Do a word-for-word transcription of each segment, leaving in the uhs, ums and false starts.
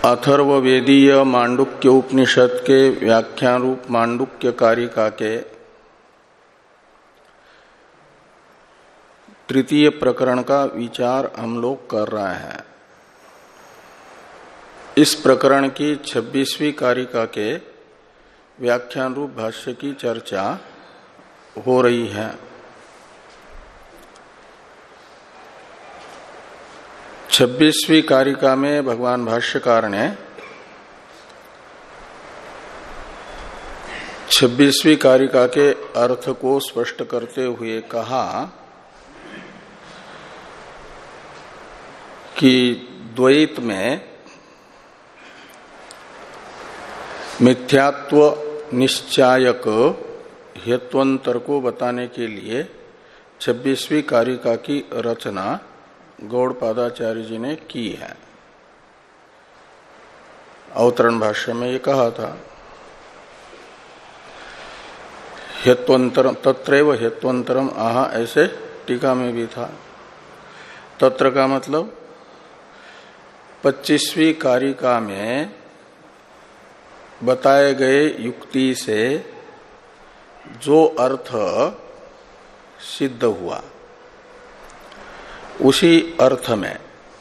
अथर्ववेदीय मांडुक्य उपनिषद के व्याख्यान रूप मांडुक्य कारिका के तृतीय प्रकरण का विचार हम लोग कर रहे हैं। इस प्रकरण की छब्बीसवीं कारिका के व्याख्यान रूप भाष्य की चर्चा हो रही है। छब्बीसवीं कारिका में भगवान भाष्यकार ने छब्बीसवीं कारिका के अर्थ को स्पष्ट करते हुए कहा कि द्वैत में मिथ्यात्व निश्चायक हेत्वंतर को बताने के लिए छब्बीसवीं कारिका की रचना गौड़पादाचार्य जी ने की है। अवतरण भाष्य में ये कहा था हेत्वंतरम तत्रैव हेत्वंतरम आहा, ऐसे टीका में भी था। तत्र का मतलब पच्चीसवीं कारिका में बताए गए युक्ति से जो अर्थ सिद्ध हुआ उसी अर्थ में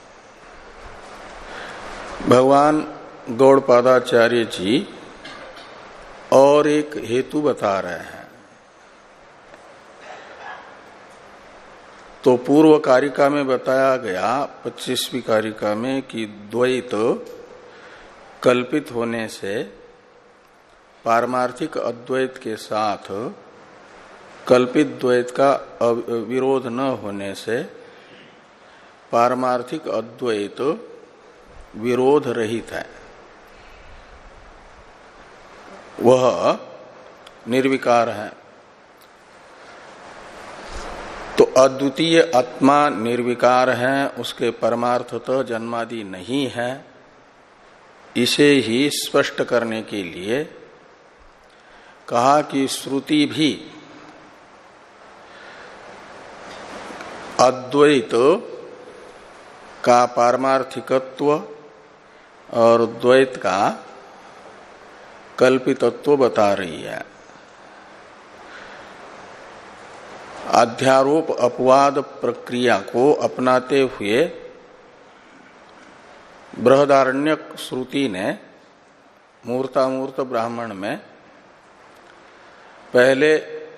भगवान गौड़पादाचार्य जी और एक हेतु बता रहे हैं। तो पूर्व कारिका में बताया गया पच्चीसवीं कारिका में कि द्वैत कल्पित होने से पारमार्थिक अद्वैत के साथ कल्पित द्वैत का विरोध न होने से पारमार्थिक अद्वैत विरोध रहित है, वह निर्विकार है। तो अद्वितीय आत्मा निर्विकार है, उसके परमार्थतः जन्मादि नहीं है। इसे ही स्पष्ट करने के लिए कहा कि श्रुति भी अद्वैत का पारमार्थिकत्व और द्वैत का कल्पितत्व बता रही है। अध्यारोप अपवाद प्रक्रिया को अपनाते हुए बृहदारण्यक श्रुति ने मूर्तामूर्त ब्राह्मण में पहले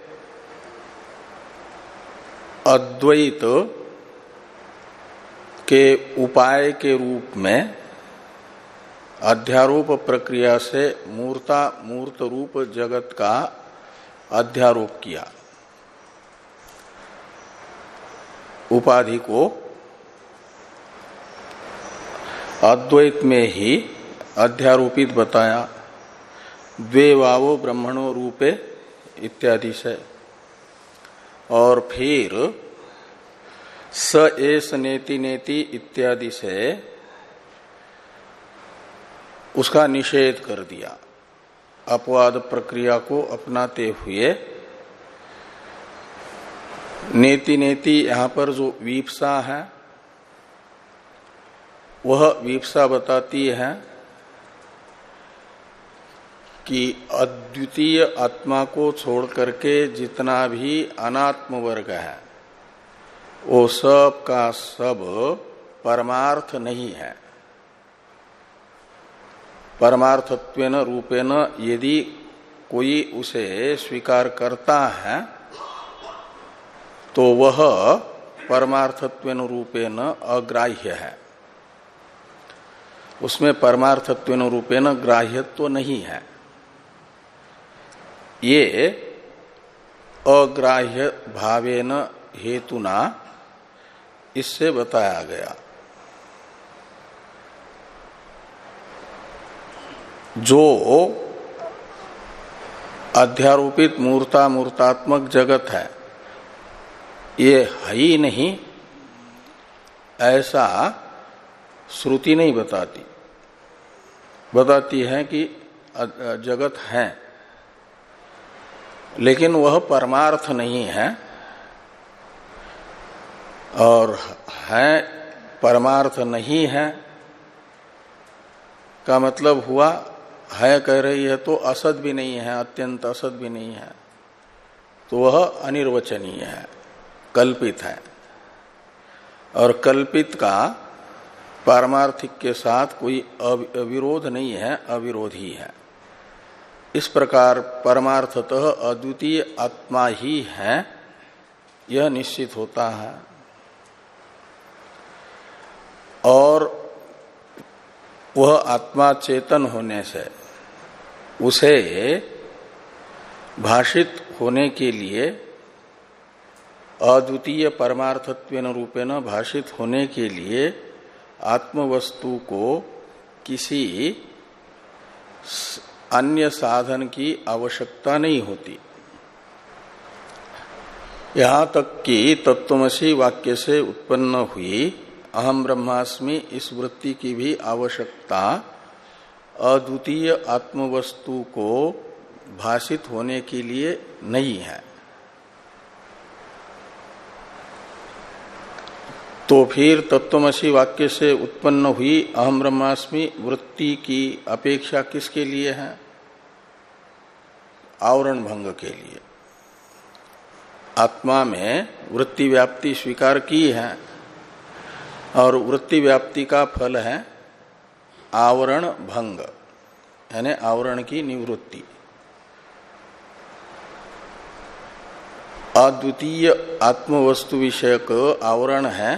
अद्वैत के उपाय के रूप में अध्यारोप प्रक्रिया से मूर्ता मूर्त रूप जगत का अध्यारोप किया, उपाधि को अद्वैत में ही अध्यारोपित बताया। द्वे वावो ब्रह्मणो रूपे इत्यादि से, और फिर स एस नेति नेति इत्यादि से उसका निषेध कर दिया। अपवाद प्रक्रिया को अपनाते हुए नेति नेति यहां पर जो वीप्सा है वह वीप्सा बताती है कि अद्वितीय आत्मा को छोड़ करके जितना भी अनात्म वर्ग है वो सब का सब परमार्थ नहीं है। परमार्थत्वेन रूपेण यदि कोई उसे स्वीकार करता है तो वह परमार्थत्वेन रूपेण अग्राह्य है, उसमें परमार्थत्वेन रूपेण ग्राह्यत्व तो नहीं है। ये अग्राह्य भावेन हेतुना इससे बताया गया। जो अध्यारोपित मूर्ता मूर्तात्मक जगत है ये है ही नहीं, ऐसा श्रुति नहीं बताती। बताती है कि जगत है लेकिन वह परमार्थ नहीं है, और है परमार्थ नहीं है का मतलब हुआ है कह रही है तो असत भी नहीं है, अत्यंत असत भी नहीं है, तो वह अनिर्वचनीय है, कल्पित है। और कल्पित का पारमार्थिक के साथ कोई अविरोध नहीं है, अविरोधी है। इस प्रकार परमार्थतः अद्वितीय आत्मा ही है, यह निश्चित होता है। और वह आत्मा चेतन होने से उसे भाषित होने के लिए, अद्वितीय परमार्थत्वेन रूपेण भाषित होने के लिए आत्मवस्तु को किसी अन्य साधन की आवश्यकता नहीं होती। यहां तक कि तत्त्वमसि वाक्य से उत्पन्न हुई अहम ब्रह्मास्मि इस वृत्ति की भी आवश्यकता अद्वितीय आत्मवस्तु को भाषित होने के लिए नहीं है। तो फिर तत्त्वमसि वाक्य से उत्पन्न हुई अहम ब्रह्मास्मि वृत्ति की अपेक्षा किसके लिए है? आवरण भंग के लिए। आत्मा में वृत्ति व्याप्ति स्वीकार की है और वृत्ति व्याप्ति का फल है आवरण भंग, यानी आवरण की निवृत्ति। अद्वितीय आत्मवस्तु विषयक आवरण है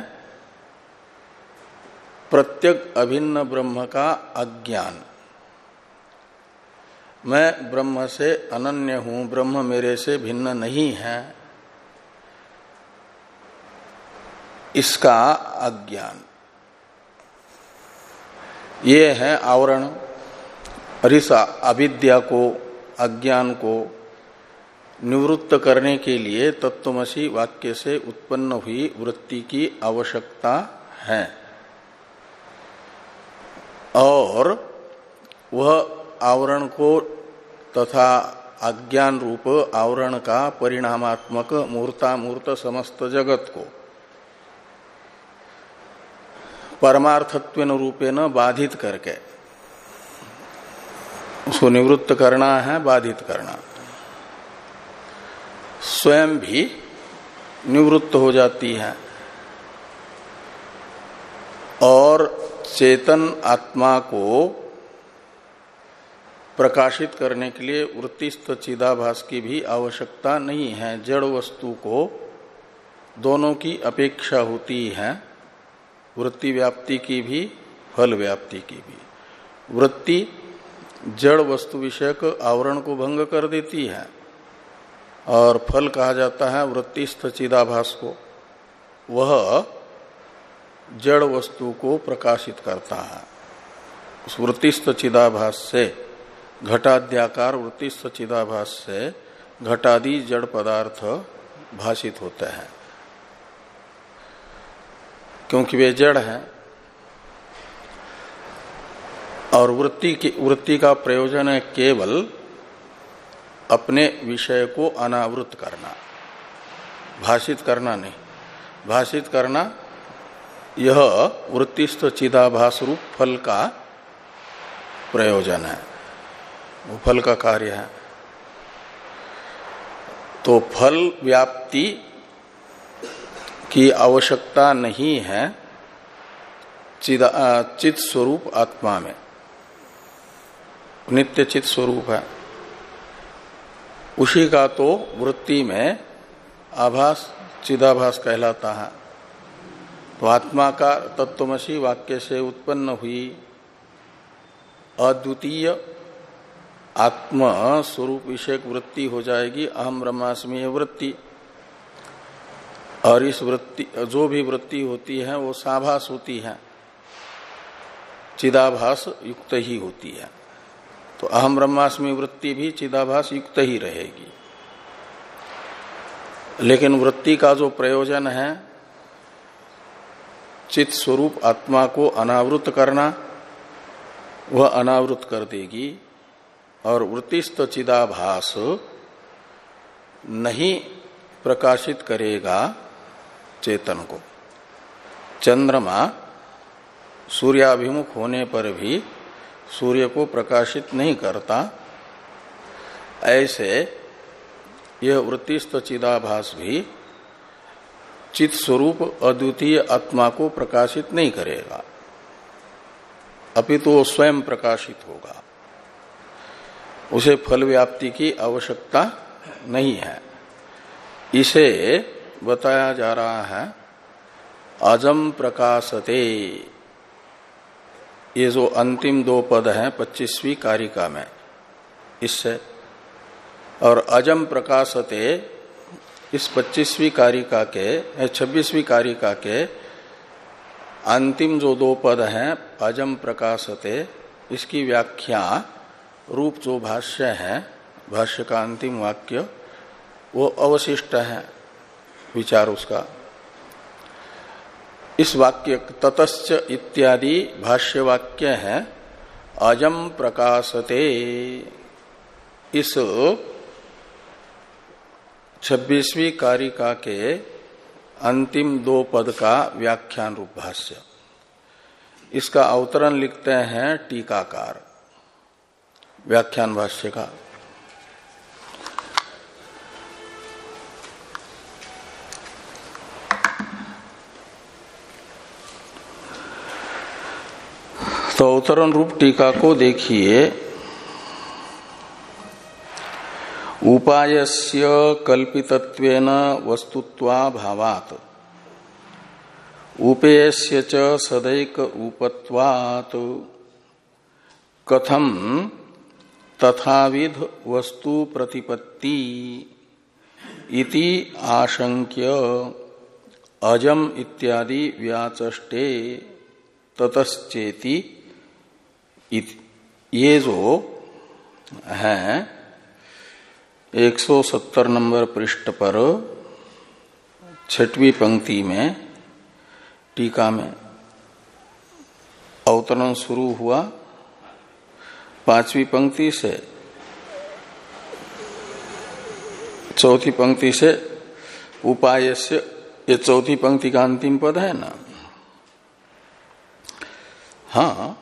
प्रत्यक अभिन्न ब्रह्म का अज्ञान। मैं ब्रह्म से अनन्य हूं, ब्रह्म मेरे से भिन्न नहीं है, इसका अज्ञान, ये है आवरण। और इस अविद्या को, अज्ञान को निवृत्त करने के लिए तत्त्वमसि वाक्य से उत्पन्न हुई वृत्ति की आवश्यकता है। और वह आवरण को तथा अज्ञान रूप आवरण का परिणामात्मक मूर्तामूर्त समस्त जगत को परमार्थत्वेन रूपेण बाधित करके उसको निवृत्त करना है, बाधित करना। स्वयं भी निवृत्त हो जाती है और चेतन आत्मा को प्रकाशित करने के लिए वृत्तिस्थ चिदाभास की भी आवश्यकता नहीं है। जड़ वस्तु को दोनों की अपेक्षा होती है, वृत्ति व्याप्ति की भी, फल व्याप्ति की भी। वृत्ति जड़ वस्तु विषयक आवरण को भंग कर देती है और फल कहा जाता है वृत्तिस्थ चिदाभास को। वह जड़ वस्तु को प्रकाशित करता है। उस वृत्तिस्थ चिदाभास से, घटाद्याकार वृत्तिस्थ चिदाभास से घटादि जड़ पदार्थ भाषित होते हैं, क्योंकि वे जड़ हैं। और वृत्ति की वृत्ति का प्रयोजन है केवल अपने विषय को अनावृत करना, भाषित करना नहीं। भाषित करना यह वृत्तिस्थ चिदाभास रूप फल का प्रयोजन है, वो फल का कार्य है। तो फल व्याप्ति की आवश्यकता नहीं है चित स्वरूप आत्मा में, नित्य चित स्वरूप है। उसी का तो वृत्ति में आभास चिदाभास कहलाता है। तो आत्मा का तत्त्वमसि वाक्य से उत्पन्न हुई अद्वितीय आत्म स्वरूप विषयक वृत्ति हो जाएगी अहम ब्रह्मास्मि वृत्ति। और इस वृत्ति, जो भी वृत्ति होती है वो साभास होती है, चिदाभास युक्त ही होती है। तो अहम ब्रह्मास्मि वृत्ति भी चिदाभास युक्त ही रहेगी। लेकिन वृत्ति का जो प्रयोजन है चित स्वरूप आत्मा को अनावृत करना, वह अनावृत कर देगी। और वृत्तिस्थ चिदाभास नहीं प्रकाशित करेगा चेतन को। चंद्रमा सूर्याभिमुख होने पर भी सूर्य को प्रकाशित नहीं करता, ऐसे यह वृत्तिस्थ चिदाभास भी चित स्वरूप अद्वितीय आत्मा को प्रकाशित नहीं करेगा, अपितु वो स्वयं प्रकाशित होगा। उसे फल व्याप्ति की आवश्यकता नहीं है। इसे बताया जा रहा है अजम प्रकाशते। ये जो अंतिम दो पद हैं पच्चीसवीं कारिका में, इससे और अजम प्रकाशते इस पच्चीसवीं कारिका के छब्बीसवीं कारिका के अंतिम जो दो पद हैं अजम प्रकाशते, इसकी व्याख्या रूप जो भाष्य है, भाष्य का अंतिम वाक्य वो अवशिष्ट है विचार उसका। इस वाक्य ततश्च इत्यादि भाष्य वाक्य है अजम प्रकाशते। इस छब्बीसवीं कारिका के अंतिम दो पद का व्याख्यान रूप भाष्य, इसका अवतरण लिखते हैं टीकाकार व्याख्यान भाष्य का। तो अवतरण रूप टीका को देखिए। उपायस्य कल्पितत्वेन वस्तुत्वाभावात् उपेयस्य च सदैक रूपत्वात् कथम तथाविध वस्तु प्रतिपत्ति इति आशंक्य अजम इत्यादि व्याचष्टे ततश्चेति। ये जो है एक सौ सत्तर नंबर पृष्ठ पर छठवीं पंक्ति में टीका में अवतरण शुरू हुआ पांचवी पंक्ति से, चौथी पंक्ति से उपाय से, ये चौथी पंक्ति का अंतिम पद है ना। हाँ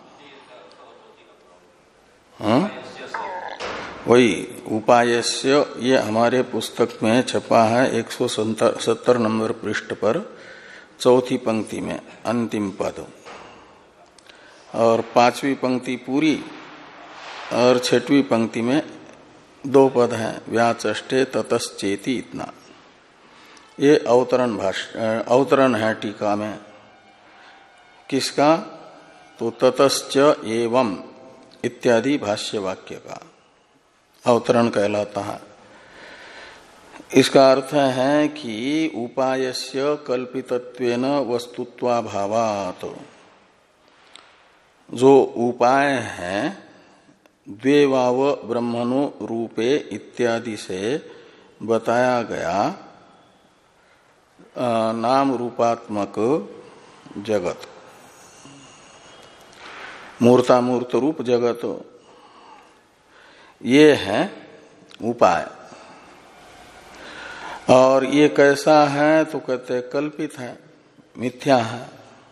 हाँ वही उपायस्य, ये हमारे पुस्तक में छपा है एक सौ सत्तर नंबर पृष्ठ पर चौथी पंक्ति में अंतिम पद, और पांचवी पंक्ति पूरी और छठवीं पंक्ति में दो पद हैं व्याचष्टे ततश्चेति इतना। ये अवतरण भाष्य अवतरण है टीका में। किसका? तो ततश्च एवं इत्यादि भाष्य वाक्य का अवतरण कहलाता है। इसका अर्थ है कि उपायस्य कल्पितत्वेन वस्तुत्वाभावात्, जो उपाय है द्वेवाव ब्रह्मणो रूपे इत्यादि से बताया गया नाम रूपात्मक जगत, मूर्तामूर्त रूप जगत, ये है उपाय। और ये कैसा है? तो कहते कल्पित है, मिथ्या है,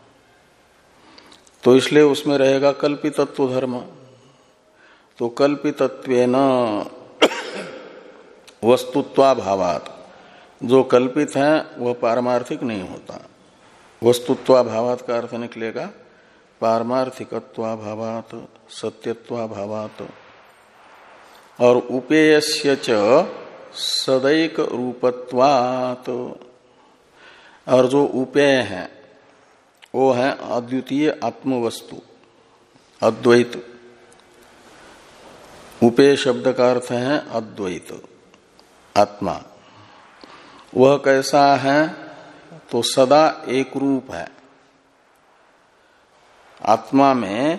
तो इसलिए उसमें रहेगा कल्पितत्व धर्म। तो कल्पितत्वेन वस्तुत्वाभावात्, जो कल्पित है वह पारमार्थिक नहीं होता। वस्तुत्वाभावात् का अर्थ निकलेगा पारमार्थिकत्वाभावात्, सत्यत्वाभावात्। और उपेयस्य च सदैक रूपत्वात्, और जो उपेय है वो है अद्वितीय आत्मवस्तु, अद्वैत। उपेय शब्द का अर्थ है अद्वैत आत्मा। वह कैसा है? तो सदा एक रूप है। आत्मा में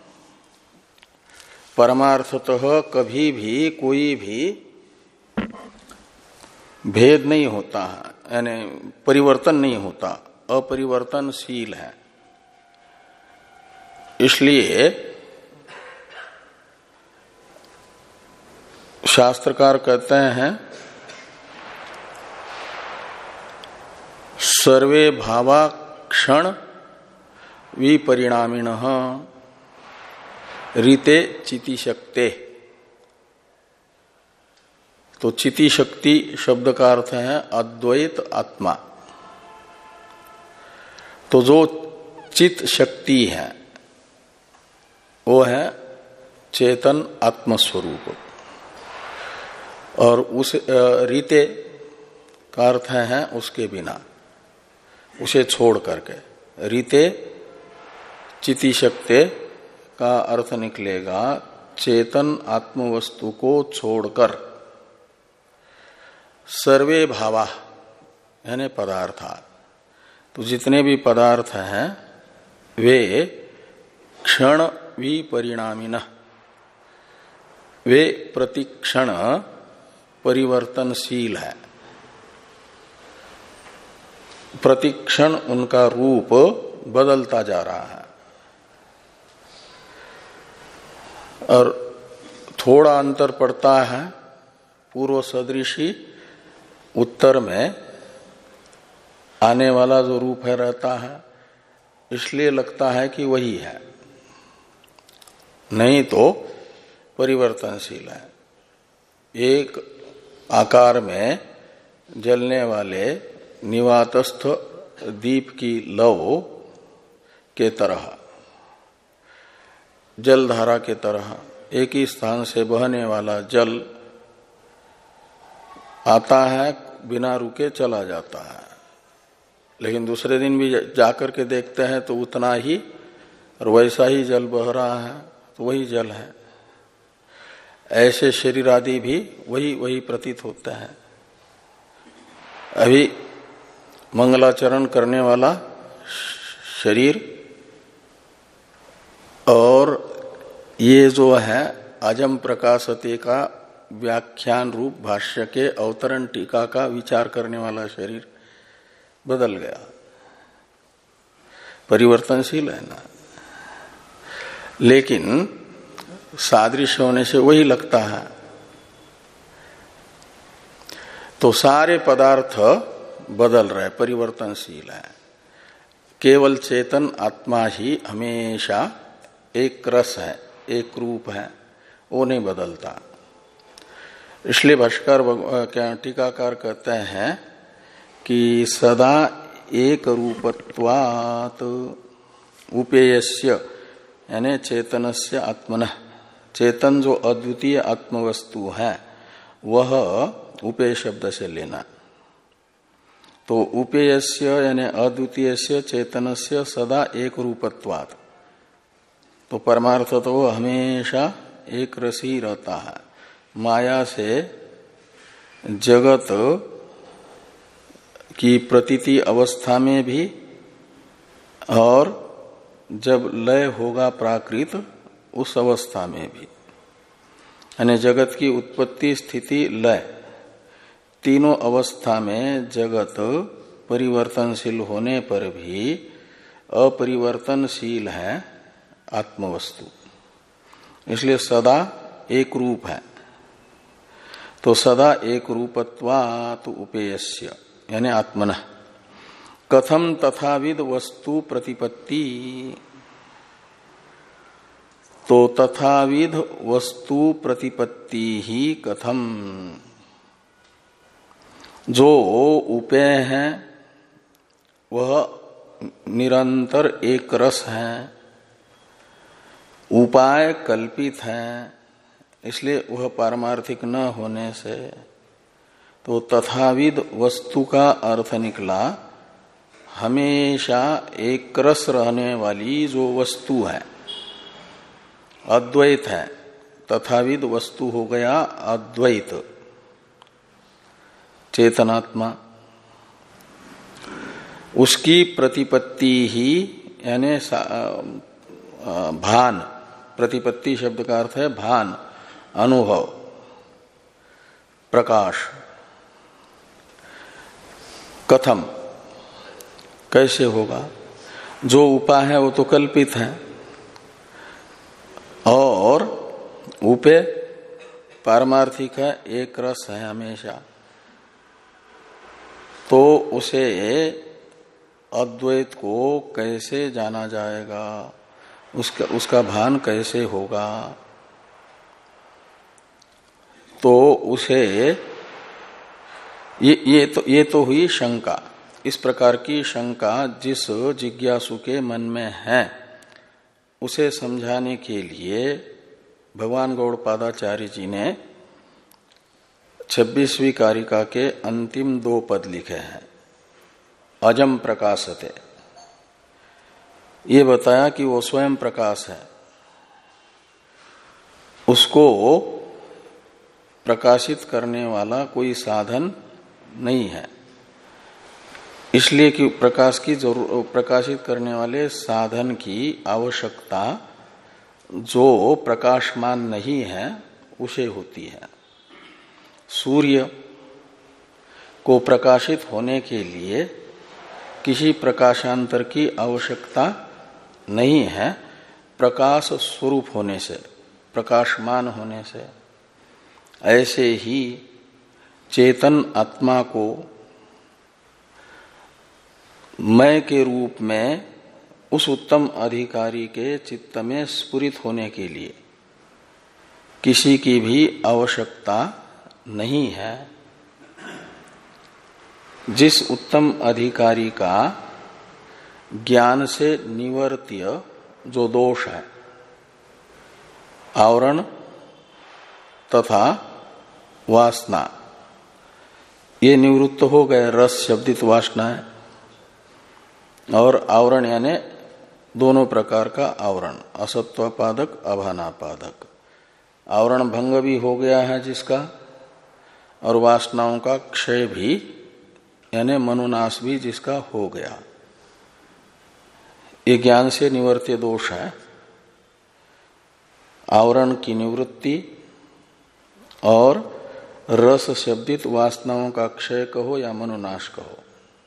परमार्थतः कभी भी कोई भी भेद नहीं होता है, यानी परिवर्तन नहीं होता, अपरिवर्तनशील है। इसलिए शास्त्रकार कहते हैं सर्वे भावा क्षण विपरिणामिणः, रीते चिति शक्ते। तो चिति शक्ति शब्द का अर्थ है अद्वैत आत्मा। तो जो चित शक्ति है वो है चेतन आत्मस्वरूप, और उस रीते का अर्थ है उसके बिना, उसे छोड़ करके। रीते चिति शक्ते का अर्थ निकलेगा चेतन आत्मवस्तु को छोड़कर सर्वे भावा यानी पदार्था। तो जितने भी पदार्थ हैं वे क्षण विपरिणामिनः, वे प्रतिक्षण परिवर्तनशील है। प्रतिक्षण उनका रूप बदलता जा रहा है। और थोड़ा अंतर पड़ता है पूर्व सदृशी उत्तर में आने वाला जो रूप है रहता है, इसलिए लगता है कि वही है, नहीं तो परिवर्तनशील है। एक आकार में जलने वाले निवातस्थ दीप की लौ के तरह, जलधारा के तरह एक ही स्थान से बहने वाला जल आता है, बिना रुके चला जाता है, लेकिन दूसरे दिन भी जाकर के देखते हैं तो उतना ही और वैसा ही जल बह रहा है, तो वही जल है। ऐसे शरीर आदि भी वही वही प्रतीत होते हैं। अभी मंगलाचरण करने वाला शरीर और ये जो है अजम प्रकाशते का व्याख्यान रूप भाष्य के अवतरण टीका का विचार करने वाला शरीर बदल गया, परिवर्तनशील है ना। लेकिन सादृश्य होने से वही लगता है। तो सारे पदार्थ बदल रहे, परिवर्तनशील है। केवल चेतन आत्मा ही हमेशा एक रस है, एक रूप है, वो नहीं बदलता। इसलिए भाष्कर क्या टीकाकार कहते हैं कि सदा एक रूपत्वात् उपेयस्य यानी चेतनस्य आत्मनः, चेतन जो अद्वितीय आत्मवस्तु है वह उपेय शब्द से लेना। तो उपेयस्य यानी अद्वितीयस्य चेतनस्य सदा एक रूपत्वात्, तो परमार्थ तो वो हमेशा एक रसी रहता है। माया से जगत की प्रतीति अवस्था में भी और जब लय होगा प्राकृत उस अवस्था में भी, यानी जगत की उत्पत्ति स्थिति लय तीनों अवस्था में जगत परिवर्तनशील होने पर भी अपरिवर्तनशील है आत्मवस्तु, इसलिए सदा एक रूप है। तो सदा एक रूपत्वात् उपेयस्य यानी आत्मनः कथम तथाविद वस्तु प्रतिपत्ति। तो तथाविद वस्तु प्रतिपत्ति ही कथम, जो उपेय है वह निरंतर एक रस है, उपाय कल्पित है, इसलिए वह पारमार्थिक न होने से तो तथाविद वस्तु का अर्थ निकला हमेशा एक रस रहने वाली जो वस्तु है, अद्वैत है। तथाविद वस्तु हो गया अद्वैत चेतनात्मा, उसकी प्रतिपत्ति ही यानी भान, प्रतिपत्ति शब्द का अर्थ है भान, अनुभव, प्रकाश। कथम कैसे होगा, जो उपाय है वो तो कल्पित है और उपेय पारमार्थिक है, एक रस है हमेशा, तो उसे अद्वैत को कैसे जाना जाएगा। उसका उसका भान कैसे होगा? तो उसे ये ये तो ये तो हुई शंका। इस प्रकार की शंका जिस जिज्ञासु के मन में है उसे समझाने के लिए भगवान गौड़पादाचार्य जी ने छब्बीसवीं कारिका के अंतिम दो पद लिखे हैं। अजम प्रकाशते, ये बताया कि वो स्वयं प्रकाश है, उसको प्रकाशित करने वाला कोई साधन नहीं है। इसलिए कि प्रकाश की जरूर प्रकाशित करने वाले साधन की आवश्यकता जो प्रकाशमान नहीं है उसे होती है। सूर्य को प्रकाशित होने के लिए किसी प्रकाशांतर की आवश्यकता नहीं है, प्रकाश स्वरूप होने से, प्रकाशमान होने से। ऐसे ही चेतन आत्मा को मैं के रूप में उस उत्तम अधिकारी के चित्त में स्फुरित होने के लिए किसी की भी आवश्यकता नहीं है। जिस उत्तम अधिकारी का ज्ञान से निवर्त्य जो दोष है, आवरण तथा वासना, ये निवृत्त हो गए। रस शब्दित वासना है और आवरण यानी दोनों प्रकार का आवरण, असत्वपादक अभानापादक। आवरण भंग भी हो गया है जिसका, और वासनाओं का क्षय भी यानी मनोनाश भी जिसका हो गया, ये ज्ञान से निवर्त्य दोष है। आवरण की निवृत्ति और रस शब्दित वासनाओं का क्षय कहो या मनोनाश कहो,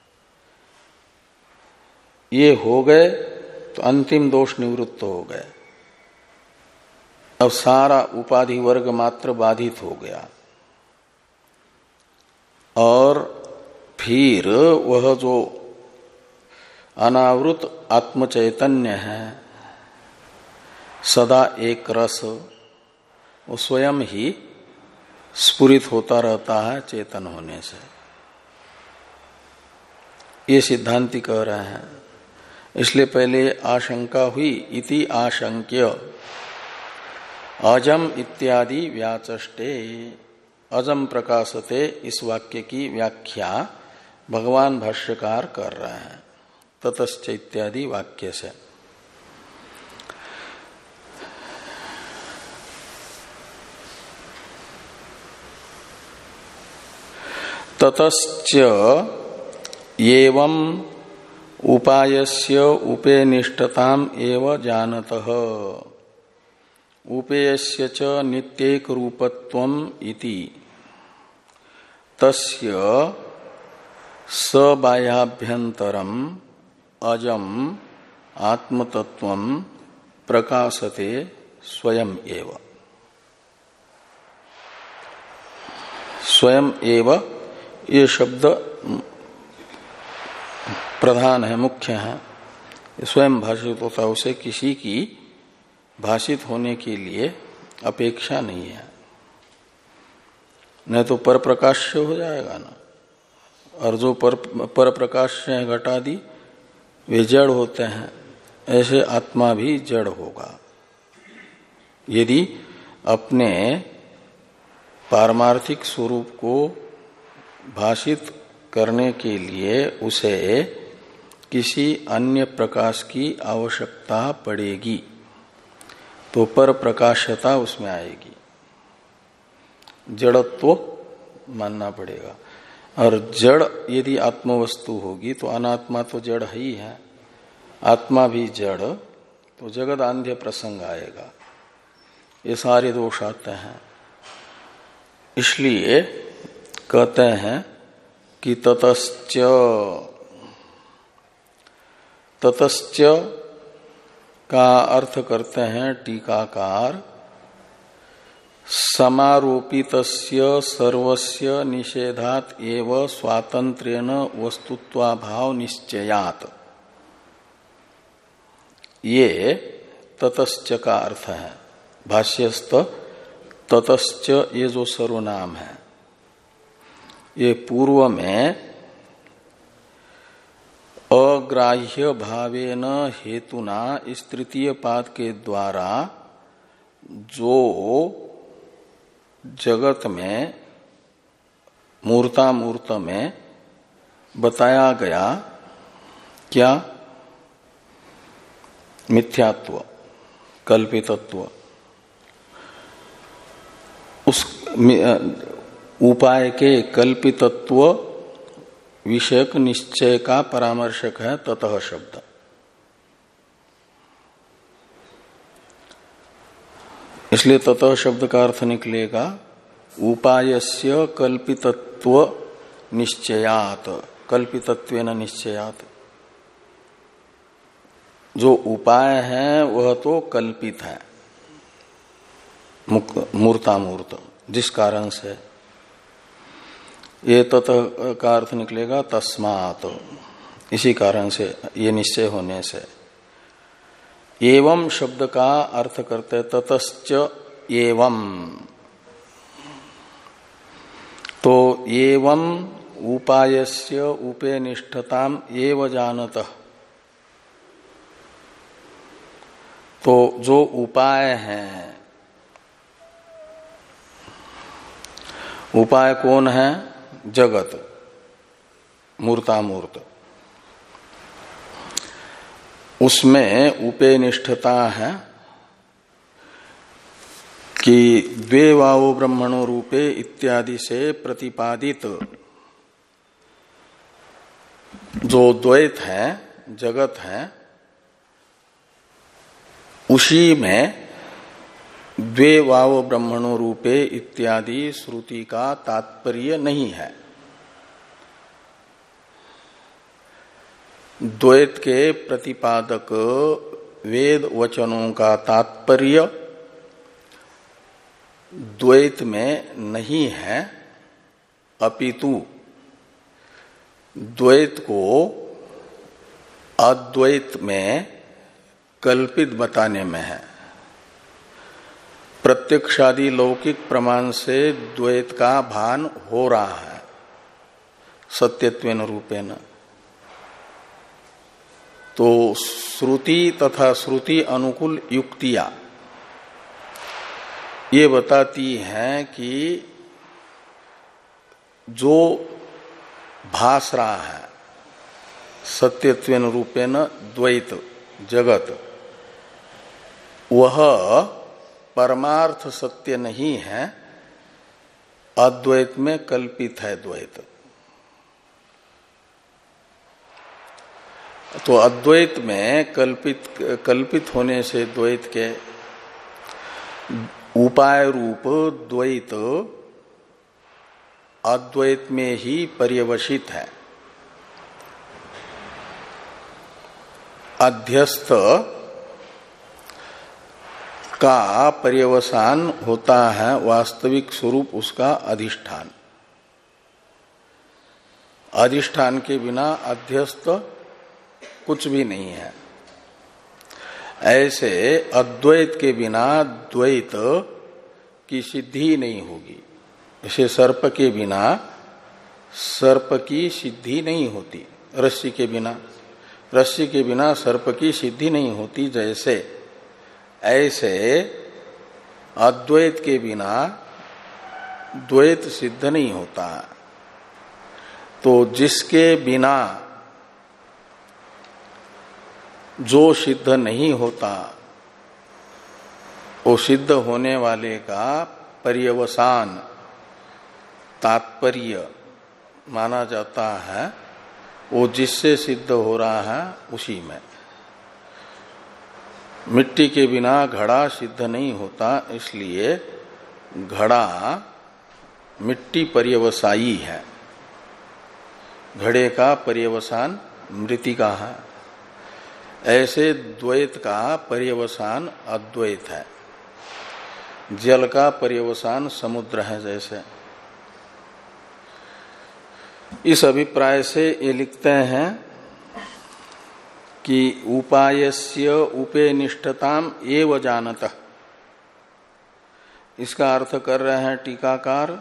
ये हो गए तो अंतिम दोष निवृत्त हो गए। अब सारा उपाधि वर्ग मात्र बाधित हो गया और फिर वह जो अनावृत आत्मचैतन्य है, सदा एक रस, वो स्वयं ही स्फुरित होता रहता है चेतन होने से। ये सिद्धांति कह रहे हैं। इसलिए पहले आशंका हुई, इति आशंक्य अजम इत्यादि व्याचष्टे। अजम प्रकाशते इस वाक्य की व्याख्या भगवान भाष्यकार कर रहे हैं ततश्च इत्यादि वाक्य से। ततश्च एवं उपायस्य उपेनिष्ठताम एव जानतः उपेयस्य च नित्यैक रूपत्वम इति तस्य सबाह्याभ्यंतरम अजम आत्मतत्वम प्रकाशते स्वयं एव। स्वयं एव ये शब्द प्रधान है, मुख्य है। स्वयं भाषित होता है, उसे किसी की भाषित होने के लिए अपेक्षा नहीं है, नहीं तो पर प्रकाश्य हो जाएगा ना। और जो पर, पर प्रकाश्य है घटादि, वे जड़ होते हैं, ऐसे आत्मा भी जड़ होगा। यदि अपने पारमार्थिक स्वरूप को भाषित करने के लिए उसे किसी अन्य प्रकाश की आवश्यकता पड़ेगी तो पर प्रकाशता उसमें आएगी, जड़त्व मानना पड़ेगा। और जड़ यदि आत्मवस्तु होगी तो अनात्मा तो जड़ ही है, आत्मा भी जड़, तो जगत आंध्य प्रसंग आएगा। ये सारे दोष आते हैं। इसलिए कहते हैं कि ततश्च, ततश्च का अर्थ करते हैं टीकाकार समारोपितस्य सर्वस्य निषेधात एव स्वातंत्र्येण वस्तुत्वाभाव निश्चयात। ये ततश्च का अर्थ है। भाष्यस्थ ततश्च ये जो सर्वनाम है ये पूर्व में अग्राह्य भावेन हेतुना इस तृतीय पाद के द्वारा जो जगत में मूर्तामूर्त में बताया गया क्या? मिथ्यात्व, कल्पितत्व, उस उपाय के कल्पितत्व विषयक निश्चय का परामर्शक है ततः शब्द। इसलिए ततः शब्द का अर्थ निकलेगा उपायस्य कल्पितत्व निश्चयात, कल्पितत्वेन निश्चयात। जो उपाय है वह तो कल्पित है, मूर्तामूर्त, जिस कारण से ये ततः का अर्थ निकलेगा तस्मात्, इसी कारण से, ये निश्चय होने से। एवं शब्द का अर्थ करते ततश्च एवं, तो एवं उपायस्य उपेनिष्ठताम एव जानतः, तो जो उपाय है, उपाय कौन है? जगत, मूर्तामूर्त, उसमें उपेनिष्ठता है कि द्वे वावो ब्रह्मणो रूपे इत्यादि से प्रतिपादित जो द्वैत है, जगत है, उसी में द्वे वाव ब्रह्मणो रूपे इत्यादि श्रुति का तात्पर्य नहीं है। द्वैत के प्रतिपादक वेद वचनों का तात्पर्य द्वैत में नहीं है, अपितु द्वैत को अद्वैत में कल्पित बताने में है। प्रत्यक्षादि लौकिक प्रमाण से द्वैत का भान हो रहा है सत्यत्वेन रूपेण। तो श्रुति तथा श्रुति अनुकूल युक्तियां ये बताती हैं कि जो भास रहा है सत्यत्वेन रूपेण द्वैत जगत, वह परमार्थ सत्य नहीं है, अद्वैत में कल्पित है द्वैत। तो अद्वैत में कल्पित कल्पित होने से द्वैत के उपाय रूप द्वैत अद्वैत में ही पर्यवसित है। अध्यस्त का पर्यवसान होता है वास्तविक स्वरूप उसका अधिष्ठान। अधिष्ठान के बिना अध्यस्त कुछ भी नहीं है। ऐसे अद्वैत के बिना द्वैत की सिद्धि नहीं होगी। जैसे सर्प के बिना सर्प की सिद्धि नहीं होती, रस्सी के बिना रस्सी के बिना सर्प की सिद्धि नहीं होती, जैसे ऐसे अद्वैत के बिना द्वैत सिद्ध नहीं होता। तो जिसके बिना जो सिद्ध नहीं होता, वो सिद्ध होने वाले का पर्यवसान तात्पर्य माना जाता है। वो जिससे सिद्ध हो रहा है उसी में। मिट्टी के बिना घड़ा सिद्ध नहीं होता, इसलिए घड़ा मिट्टी पर्यवसायी है। घड़े का पर्यवसान मृतिका है। ऐसे द्वैत का पर्यवसान अद्वैत है। जल का पर्यवसान समुद्र है। जैसे इस अभिप्राय से ये लिखते हैं कि उपायस्य उपेनिष्ठताम एव जानतः, इसका अर्थ कर रहे हैं टीकाकार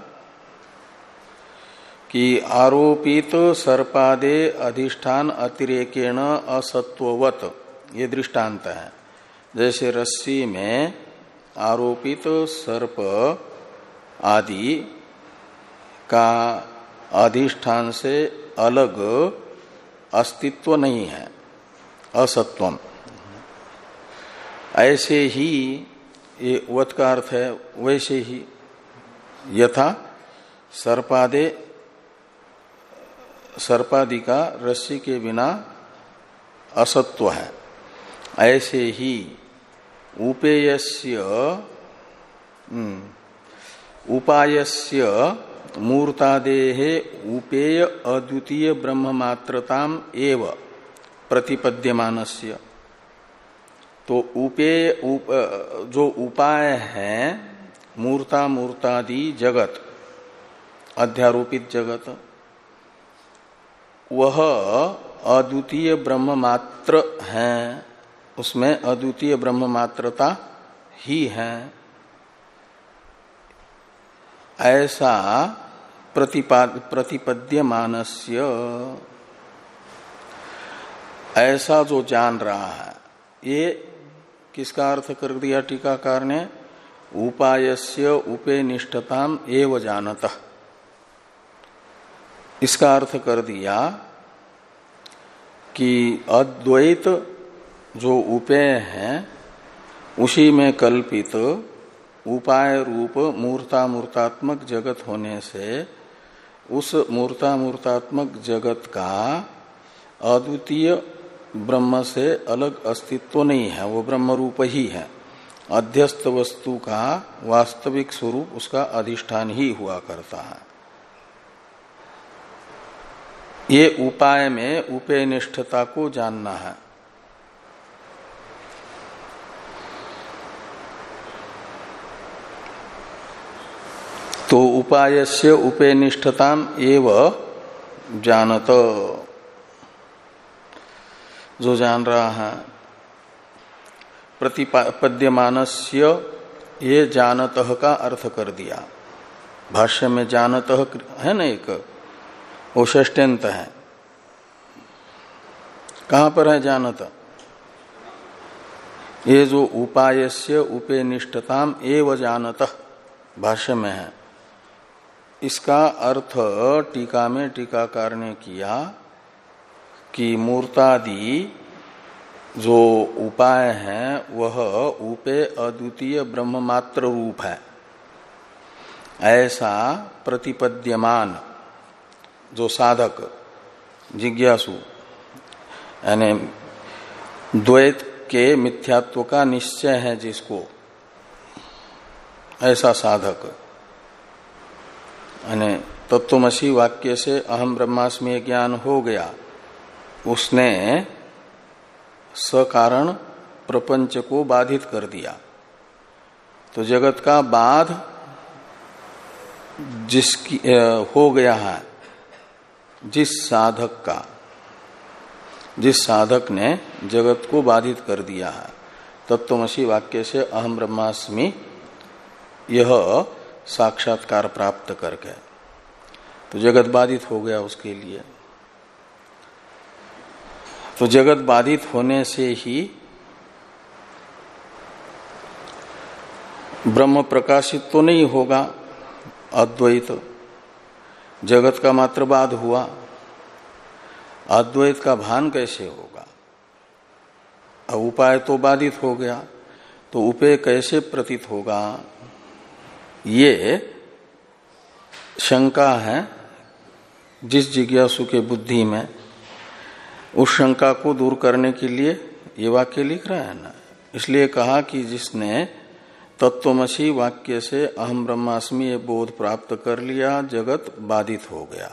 कि आरोपित सर्पादे अधिष्ठान अतिरेकेण असत्ववत, ये दृष्टांत है। जैसे रस्सी में आरोपित सर्प आदि का अधिष्ठान से अलग अस्तित्व नहीं है, असत्वम, ऐसे ही ये वत का अर्थ है, वैसे ही यथा सर्पादे, सर्पादि का रस्सी के बिना असत्व है, ऐसे ही उपेयस्य उपायस्य मूर्तादेः उपेय अद्वितीय ब्रह्म मात्रताम एव प्रतिपद्यमानस्य। तो उपेय उप, जो उपाय है मूर्ता मूर्तादि जगत, अध्यारोपित जगत, वह अद्वितीय ब्रह्म मात्र है, उसमें अद्वितीय ब्रह्म मात्रता ही है, ऐसा प्रतिपाद प्रतिपद्यमानस्य, ऐसा जो जान रहा है। ये किसका अर्थ कर दिया टीकाकार ने? उपायस्य उपेनिष्ठताम एव जानतः, इसका अर्थ कर दिया कि अद्वैत जो उपेय है उसी में कल्पित उपाय रूप मूर्ता मूर्तात्मक जगत होने से उस मूर्ता मूर्तात्मक जगत का अद्वितीय ब्रह्म से अलग अस्तित्व नहीं है, वो ब्रह्म रूप ही है। अध्यस्त वस्तु का वास्तविक स्वरूप उसका अधिष्ठान ही हुआ करता है। ये उपाय में उपेयनिष्ठता को जानना है। तो उपायस्य उपेयनिष्ठताम एव जानत, जो जान रहा है। प्रतिपद्यमानस्य, ये जानतः का अर्थ कर दिया। भाष्य में जानतः है ना, एक वो षष्ट्यंत है। कहां पर है जानत? ये जो उपायस्य उपेनिष्ठताम एव जानतः भाष्य में है, इसका अर्थ टीका में टीकाकार ने किया कि मूर्तादि जो उपाय है वह उपेय अद्वितीय ब्रह्म मात्र रूप है, ऐसा प्रतिपद्यमान जो साधक जिज्ञासु, यानी द्वैत के मिथ्यात्व का निश्चय है जिसको, ऐसा साधक, यानी तत्वमसी वाक्य से अहम ब्रह्मास्मि ज्ञान हो गया, उसने सकारण प्रपंच को बाधित कर दिया। तो जगत का बाध जिसकी हो गया है, जिस साधक का, जिस साधक ने जगत को बाधित कर दिया है तत्वमसी वाक्य से अहम ब्रह्मास्मि, यह साक्षात्कार प्राप्त करके, तो जगत बाधित हो गया उसके लिए। तो जगत बाधित होने से ही ब्रह्म प्रकाशित तो नहीं होगा, अद्वैत जगत का मात्र बाध हुआ, अद्वैत का भान कैसे होगा? अब उपाय तो बाधित हो गया, तो उपेय कैसे प्रतीत होगा? ये शंका है जिस जिज्ञासु के बुद्धि में। उस शंका को दूर करने के लिए ये वाक्य लिख रहा है ना, इसलिए कहा कि जिसने तत्वमसी वाक्य से अहम ब्रह्मास्मि ये बोध प्राप्त कर लिया, जगत बाधित हो गया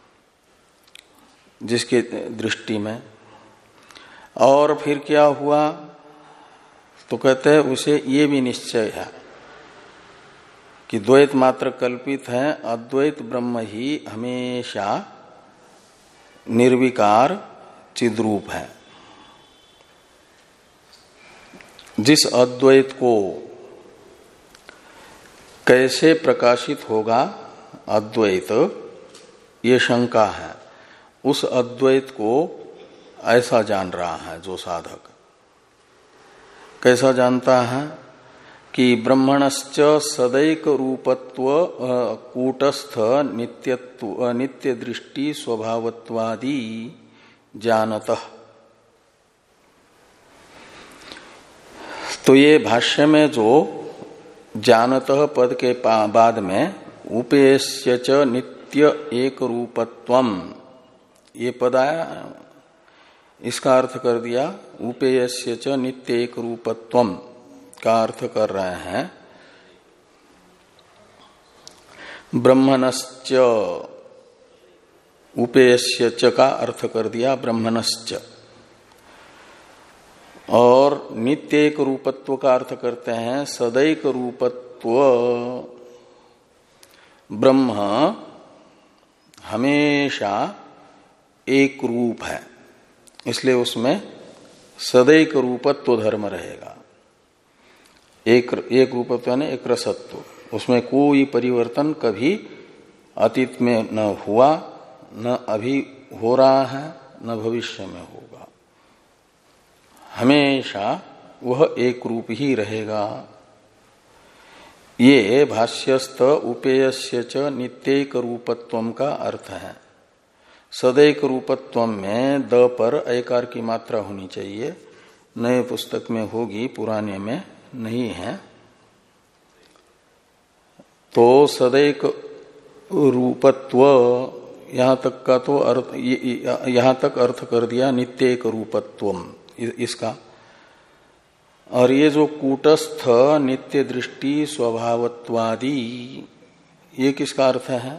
जिसके दृष्टि में। और फिर क्या हुआ? तो कहते हैं उसे ये भी निश्चय है कि द्वैत मात्र कल्पित है, अद्वैत ब्रह्म ही हमेशा निर्विकार चिद्रूप है, जिस अद्वैत को कैसे प्रकाशित होगा अद्वैत, ये शंका है। उस अद्वैत को ऐसा जान रहा है जो साधक। कैसा जानता है कि ब्रह्मणश्च सदैक रूपत्व कूटस्थ नित्यत्व नित्य दृष्टि स्वभावत्वादि जानतः। तो ये भाष्य में जो जानतः पद के बाद में उपेयस्य च नित्य एक रूपत्वम ये पद आया, इसका अर्थ कर दिया उपेयस्य च नित्य एक रूपत्वम का अर्थ कर रहे हैं ब्रह्मणश्च। उपेयस्य च का अर्थ कर दिया ब्रह्मणश्च, और नित्य एक रूपत्व का अर्थ करते हैं सदैक रूपत्व। ब्रह्म हमेशा एक रूप है, इसलिए उसमें सदैक रूपत्व धर्म रहेगा। एक एक रूपत्व यानी एक रसत्व, उसमें कोई परिवर्तन कभी अतीत में न हुआ, न अभी हो रहा है, न भविष्य में होगा। हमेशा वह एक रूप ही रहेगा। ये भाष्यस्थ उपेयस्य च नित्येक रूपत्वम का अर्थ है। सदैक रूपत्वम में द पर ऐकार की मात्रा होनी चाहिए। नए पुस्तक में होगी, पुराने में नहीं है। तो सदैक रूपत्व यहां तक का तो अर्थ, यहां तक अर्थ कर दिया नित्येक रूपत्वम इसका। और ये जो कूटस्थ नित्य दृष्टि स्वभावत्वादि, ये किसका अर्थ है?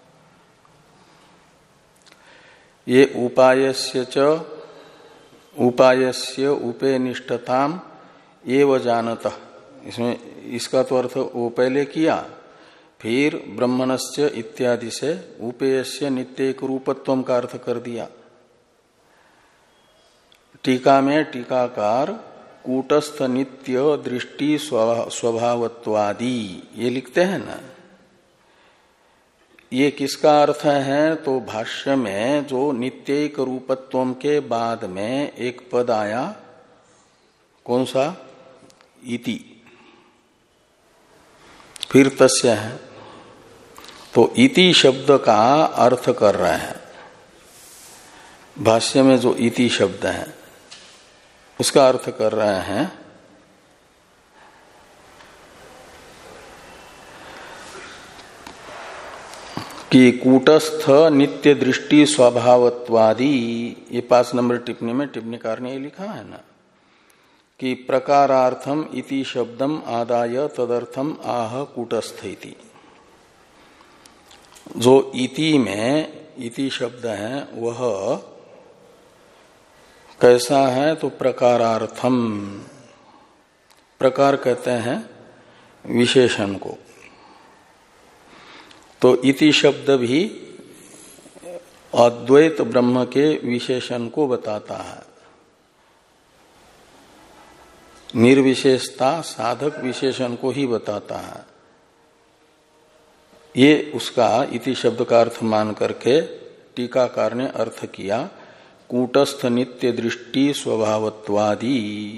ये उपायस्य च उपायस्य उपेनिष्ठताम एव जानतः, इसमें इसका तो अर्थ वो पहले किया, फिर ब्रह्मणस्य इत्यादि से उपेयस्य नित्य एक रूपत्वम का अर्थ कर दिया। टीका में टीकाकार कूटस्थ नित्य दृष्टि स्वभावत्वादि ये लिखते हैं ना, ये किसका अर्थ है? तो भाष्य में जो नित्येक रूपत्वम के बाद में एक पद आया, कौन सा? इति, फिर तस्य है, तो इति शब्द का अर्थ कर रहे हैं। भाष्य में जो इति शब्द है उसका अर्थ कर रहे हैं कि कूटस्थ नित्य दृष्टि स्वभावत्वादि। ये पांच नंबर टिप्पणी में टिप्पणीकार ने ये लिखा है ना कि प्रकारार्थम इति शब्दम आदाय तदर्थम आह कूटस्थ इति। जो इति में इति शब्द है वह कैसा है? तो प्रकारार्थम, प्रकार कहते हैं विशेषण को। तो इति शब्द भी अद्वैत ब्रह्म के विशेषण को बताता है। निर्विशेषता साधक विशेषण को ही बताता है। ये उसका इति शब्द का अर्थ मान करके टीकाकार ने अर्थ किया कूटस्थ नित्य दृष्टि स्वभावत्वादि।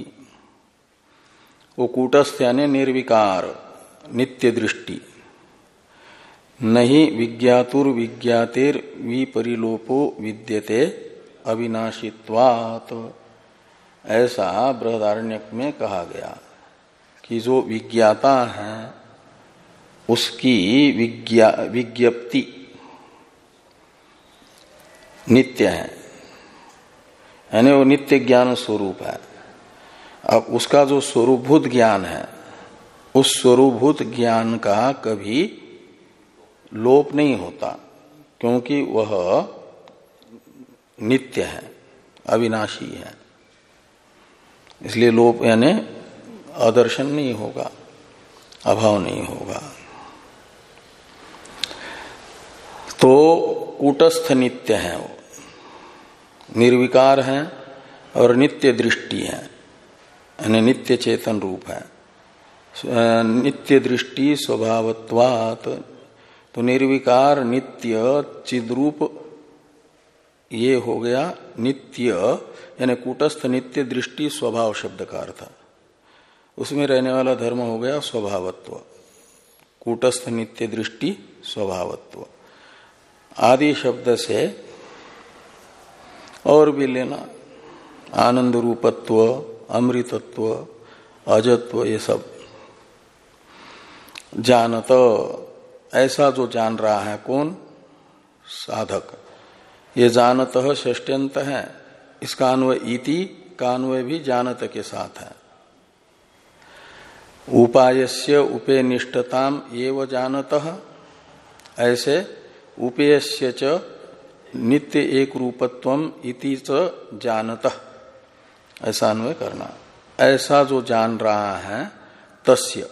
वो कूटस्थ यानी निर्विकार नित्य दृष्टि, नहीं विज्ञातुर विज्ञातेर विपरिलोपो विद्यते अविनाशित्वात्, ऐसा बृहदारण्यक में कहा गया कि जो विज्ञाता है उसकी विज्ञा विज्ञप्ति नित्य है, यानी वो नित्य ज्ञान स्वरूप है। अब उसका जो स्वरूपभूत ज्ञान है, उस स्वरूपभूत ज्ञान का कभी लोप नहीं होता, क्योंकि वह नित्य है, अविनाशी है। इसलिए लोप यानी अदर्शन नहीं होगा, अभाव नहीं होगा। तो कूटस्थ नित्य है, वो निर्विकार है और नित्य दृष्टि है, यानी नित्य चेतन रूप है। नित्य दृष्टि स्वभावत्वात्, तो निर्विकार नित्य चिद्रूप ये हो गया नित्य, यानी कूटस्थ नित्य दृष्टि स्वभाव शब्द का अर्थ, उसमें रहने वाला धर्म हो गया स्वभावत्व। कूटस्थ नित्य दृष्टि स्वभावत्व आदि शब्द से और भी लेना, आनंद रूपत्व, अमृतत्व, अजत्व, ये सब जानत, ऐसा जो जान रहा है कौन? साधक। ये जानत षष्ट्यंत है, इसका अन्वय इति का अन्वय भी जानत के साथ है। उपायस्य उपेनिष्ठताम एव जानतः, ऐसे उपेयस्य च नित्य एक रूपत्वम इति च जानतः, ऐसा अन्वय करना। ऐसा जो जान रहा है तस्य,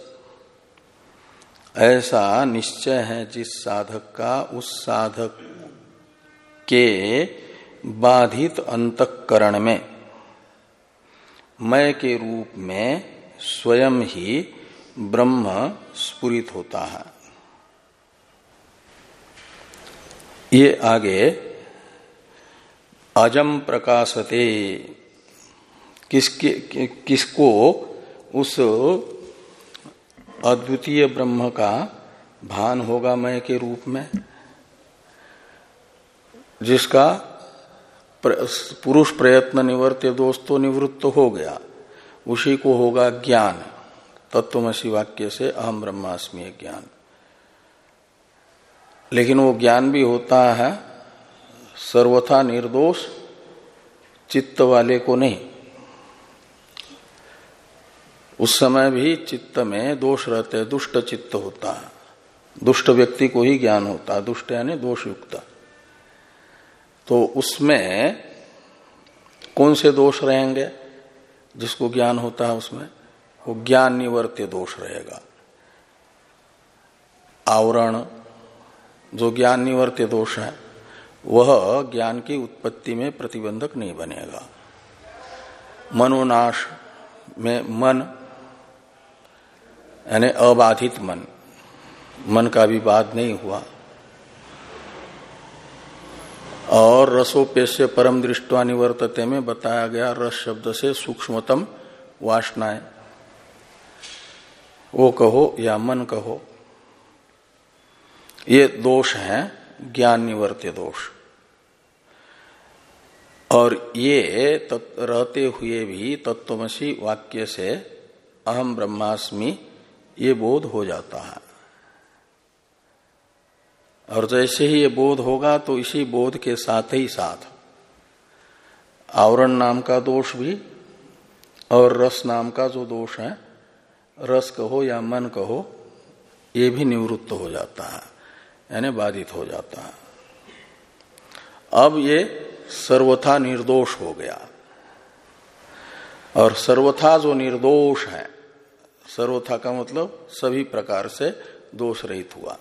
ऐसा निश्चय है जिस साधक का, उस साधक के बाधित अंतःकरण में मैं के रूप में स्वयं ही ब्रह्म स्फुरित होता है। ये आगे अजम प्रकाशते, किसके किसको? उस अद्वितीय ब्रह्म का भान होगा मैं के रूप में, जिसका पुरुष प्रयत्न निवर्त्य दोष तो निवृत्त हो गया, उसी को होगा ज्ञान। तत्वमसि वाक्य से अहम ब्रह्मास्मि ज्ञान। लेकिन वो ज्ञान भी होता है सर्वथा निर्दोष चित्त वाले को नहीं। उस समय भी चित्त में दोष रहते हैं, दुष्ट चित्त होता है, दुष्ट व्यक्ति को ही ज्ञान होता है, दुष्ट यानी दोषयुक्त। तो उसमें कौन से दोष रहेंगे जिसको ज्ञान होता है? उसमें वो ज्ञान निवर्त्य दोष रहेगा। आवरण जो ज्ञान निवर्त्य दोष है वह ज्ञान की उत्पत्ति में प्रतिबंधक नहीं बनेगा। मनोनाश में मन यानी अबाधित मन, मन का भी बाध नहीं हुआ। और रसोपेश्य परम दृष्टवा निवर्तते में बताया गया रस शब्द से सूक्ष्मतम वासनाएं, वो कहो या मन कहो, ये दोष हैं ज्ञान निवर्त्य दोष। और ये रहते हुए भी तत्वमसि वाक्य से अहम ब्रह्मास्मि ये बोध हो जाता है। और जैसे ही ये बोध होगा तो इसी बोध के साथ ही साथ आवरण नाम का दोष भी और रस नाम का जो दोष है, रस कहो या मन कहो, ये भी निवृत्त हो जाता है, यानी बाधित हो जाता है। अब ये सर्वथा निर्दोष हो गया। और सर्वथा जो निर्दोष है, सर्वथा का मतलब सभी प्रकार से दोष रहित हुआ।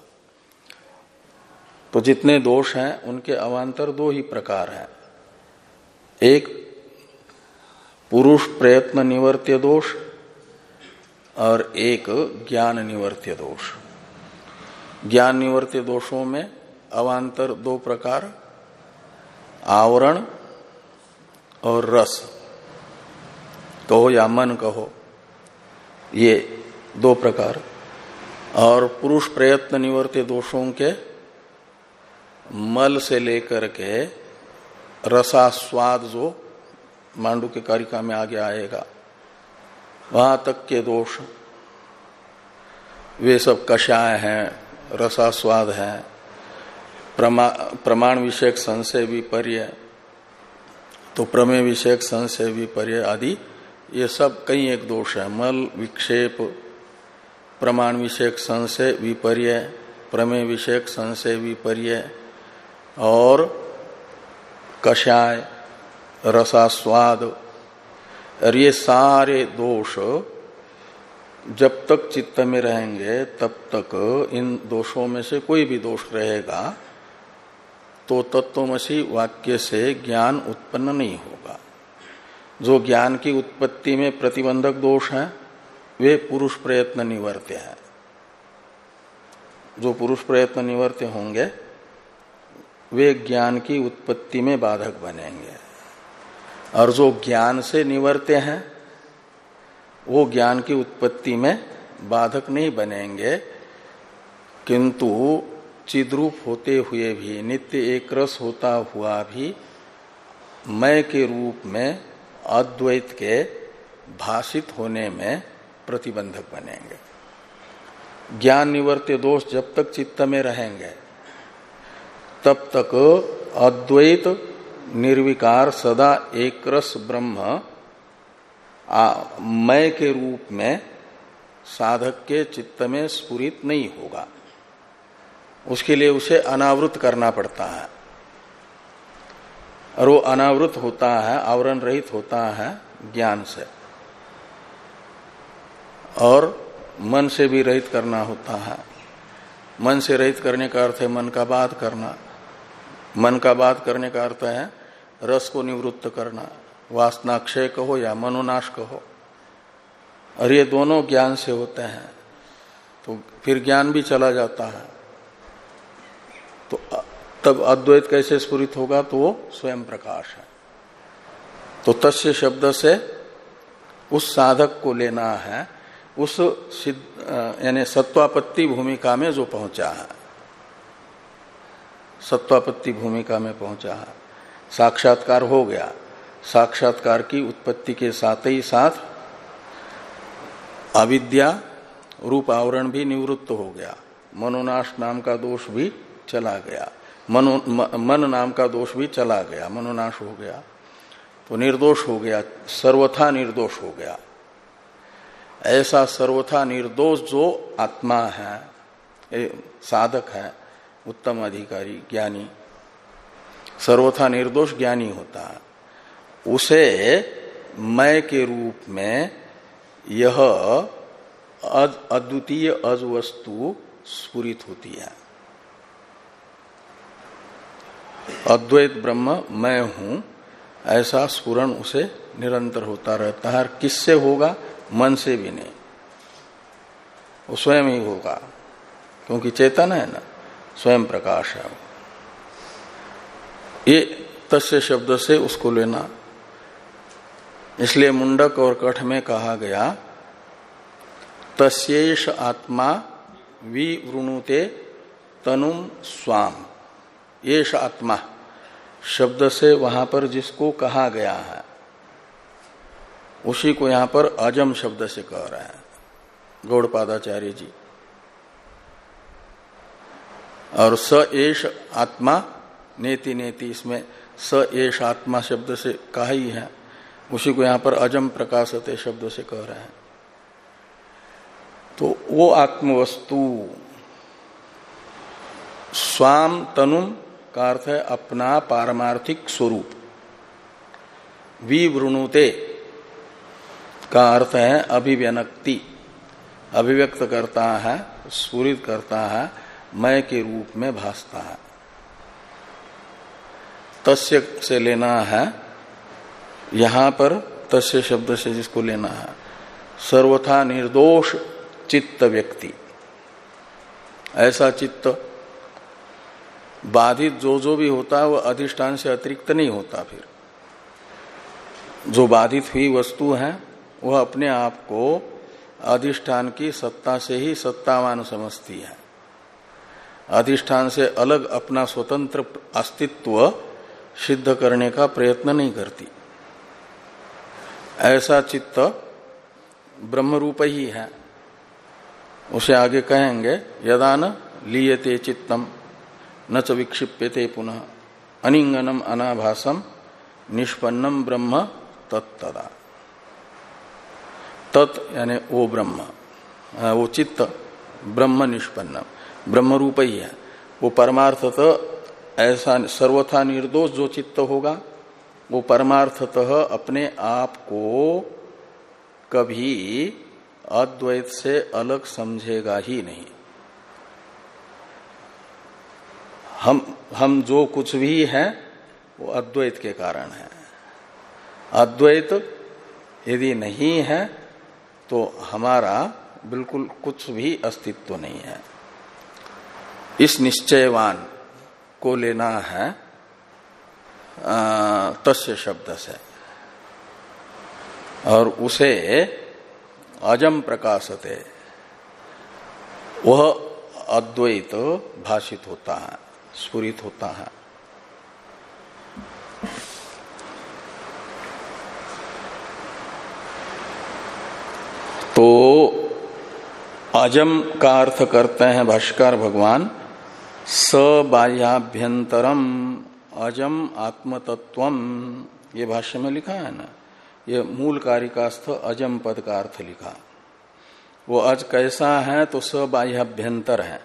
तो जितने दोष हैं उनके अवान्तर दो ही प्रकार हैं, एक पुरुष प्रयत्न निवर्त्य दोष और एक ज्ञान निवर्त्य दोष। ज्ञान निवर्त्य दोषों में अवान्तर दो प्रकार, आवरण और रस कहो या मन कहो, ये दो प्रकार। और पुरुष प्रयत्न निवर्त्य दोषों के मल से लेकर के रसास्वाद जो मांडू के कारिका में आगे आएगा वहां तक के दोष, वे सब कषाय हैं, रसास्वाद है, प्रमा, प्रमाण विषयक संशय विपर्य, तो प्रमेय विषयक संशय विपर्य आदि ये सब कई एक दोष है। मल विक्षेप, प्रमाण विषयक संशय विपर्य, प्रमेय विषयक संशय विपर्य और कषाय, रसास्वाद, और ये सारे दोष जब तक चित्त में रहेंगे तब तक इन दोषों में से कोई भी दोष रहेगा तो तत्वमसि वाक्य से ज्ञान उत्पन्न नहीं होगा। जो ज्ञान की उत्पत्ति में प्रतिबंधक दोष हैं वे पुरुष प्रयत्न निवर्त्य है। जो पुरुष प्रयत्न निवर्त्य होंगे वे ज्ञान की उत्पत्ति में बाधक बनेंगे, और जो ज्ञान से निवर्त्य हैं वो ज्ञान की उत्पत्ति में बाधक नहीं बनेंगे, किंतु चिद्रूप होते हुए भी, नित्य एक रस होता हुआ भी मैं के रूप में अद्वैत के भाषित होने में प्रतिबंधक बनेंगे। ज्ञान निवर्त्य दोष जब तक चित्त में रहेंगे तब तक अद्वैत निर्विकार सदा एक रस ब्रह्म मैं के रूप में साधक के चित्त में स्फुरित नहीं होगा। उसके लिए उसे अनावृत करना पड़ता है, और वो अनावृत होता है, आवरण रहित होता है ज्ञान से, और मन से भी रहित करना होता है। मन से रहित करने का अर्थ है मन का बाध करना। मन का बाध करने का अर्थ है रस को निवृत्त करना, वासनाक्षय कहो या मनोनाश कहो, और ये दोनों ज्ञान से होते हैं। तो फिर ज्ञान भी चला जाता है, तो तब अद्वैत कैसे स्फुरित होगा? तो वो स्वयं प्रकाश है। तो तस्य शब्द से उस साधक को लेना है, उस सिद्ध यानी सत्वापत्ति भूमिका में जो पहुंचा है, सत्वापत्ति भूमिका में पहुंचा है, साक्षात्कार हो गया। साक्षात्कार की उत्पत्ति के साथ ही साथ अविद्या रूप आवरण भी निवृत्त हो गया, मनोनाश नाम का दोष भी चला गया, मनो मन नाम का दोष भी चला गया, मनोनाश हो गया, तो निर्दोष हो गया, सर्वथा निर्दोष हो गया। ऐसा सर्वथा निर्दोष जो आत्मा है, साधक है, उत्तम अधिकारी ज्ञानी, सर्वथा निर्दोष ज्ञानी होता है, उसे मैं के रूप में यह अद्वितीय अज वस्तु स्फुरित होती है। अद्वैत ब्रह्म मैं हूं ऐसा स्फुरन उसे निरंतर होता रहता है। किससे होगा? मन से भी नहीं, वो स्वयं ही होगा, क्योंकि चेतन है ना, स्वयं प्रकाश है। ये तस्य शब्द से उसको लेना। इसलिए मुंडक और कठ में कहा गया तस्येष आत्मा विवृणुते तनुम स्वाम। येष आत्मा शब्द से वहां पर जिसको कहा गया है उसी को यहां पर अजम शब्द से कह रहे हैं गौड़पादाचार्य जी। और स एष आत्मा नेति नेति, इसमें स एष आत्मा शब्द से कहा ही है, उसी को यहां पर अजम प्रकाशते शब्द से कह रहे हैं। तो वो आत्मवस्तु स्वाम तनुम का अर्थ है अपना पारमार्थिक स्वरूप, विवृणुते का अर्थ है अभिव्यनक्ति, अभिव्यक्त करता है, स्फुरित करता है, मैं के रूप में भासता है। तस्य से लेना है, यहां पर तस्य शब्द से जिसको लेना है सर्वथा निर्दोष चित्त व्यक्ति। ऐसा चित्त बाधित जो जो भी होता है वह अधिष्ठान से अतिरिक्त नहीं होता। फिर जो बाधित हुई वस्तु है वह अपने आप को अधिष्ठान की सत्ता से ही सत्तावान समझती है, अधिष्ठान से अलग अपना स्वतंत्र अस्तित्व सिद्ध करने का प्रयत्न नहीं करती। ऐसा चित्त ब्रह्म रूप ही है। उसे आगे कहेंगे यदा न लीयते चित्तम न च विक्षिप्यते पुनः अनिंगनम अनाभासम निष्पन्नम ब्रह्म तत्तदा। तत् यानी वो ब्रह्म, वो चित्त ब्रह्म निष्पन्न ब्रह्म रूप ही है। वो परमार्थतः ऐसा सर्वथा निर्दोष जो चित्त होगा वो परमार्थतः अपने आप को कभी अद्वैत से अलग समझेगा ही नहीं। हम हम जो कुछ भी है वो अद्वैत के कारण है। अद्वैत यदि नहीं है तो हमारा बिल्कुल कुछ भी अस्तित्व नहीं है। इस निश्चयवान को लेना है तस्य शब्द से, और उसे अजम प्रकाशते, वह अद्वैत भाषित होता है, स्फुरित होता है। तो अजम का अर्थ करते हैं भाष्यकार भगवान सबाह्याभ्यंतरम अजम आत्मतत्वम, ये भाष्य में लिखा है ना, ये मूल कारिकास्थ अजम पद का अर्थ लिखा। वो अज कैसा है तो सबाह्याभ्यंतर है।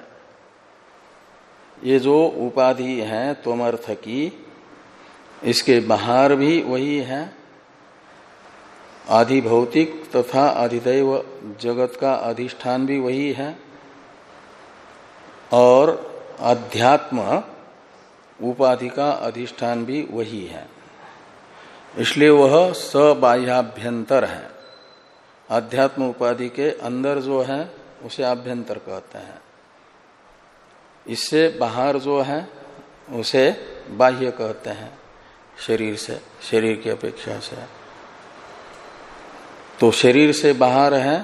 ये जो उपाधि है त्वमर्थ की, इसके बाहर भी वही है, आधिभौतिक तथा अधिदैव जगत का अधिष्ठान भी वही है, और अध्यात्म उपाधि का अधिष्ठान भी वही है। इसलिए वह सबाह्याभ्यंतर है। अध्यात्म उपाधि के अंदर जो है उसे आभ्यंतर कहते हैं, इससे बाहर जो है उसे बाह्य कहते हैं, शरीर से, शरीर की अपेक्षा से। तो शरीर से बाहर है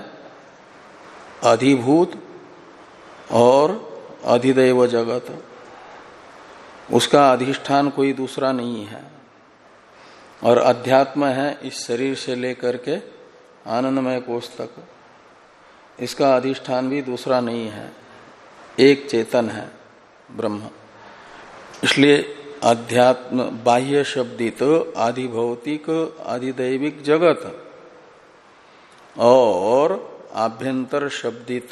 अधिभूत और अधिदैव जगत, उसका अधिष्ठान कोई दूसरा नहीं है। और अध्यात्म है इस शरीर से लेकर के आनंदमय कोष तक, इसका अधिष्ठान भी दूसरा नहीं है, एक चेतन है ब्रह्म। इसलिए अध्यात्म बाह्य शब्दित आधिभौतिक आधिदैविक जगत और आभ्यंतर शब्दित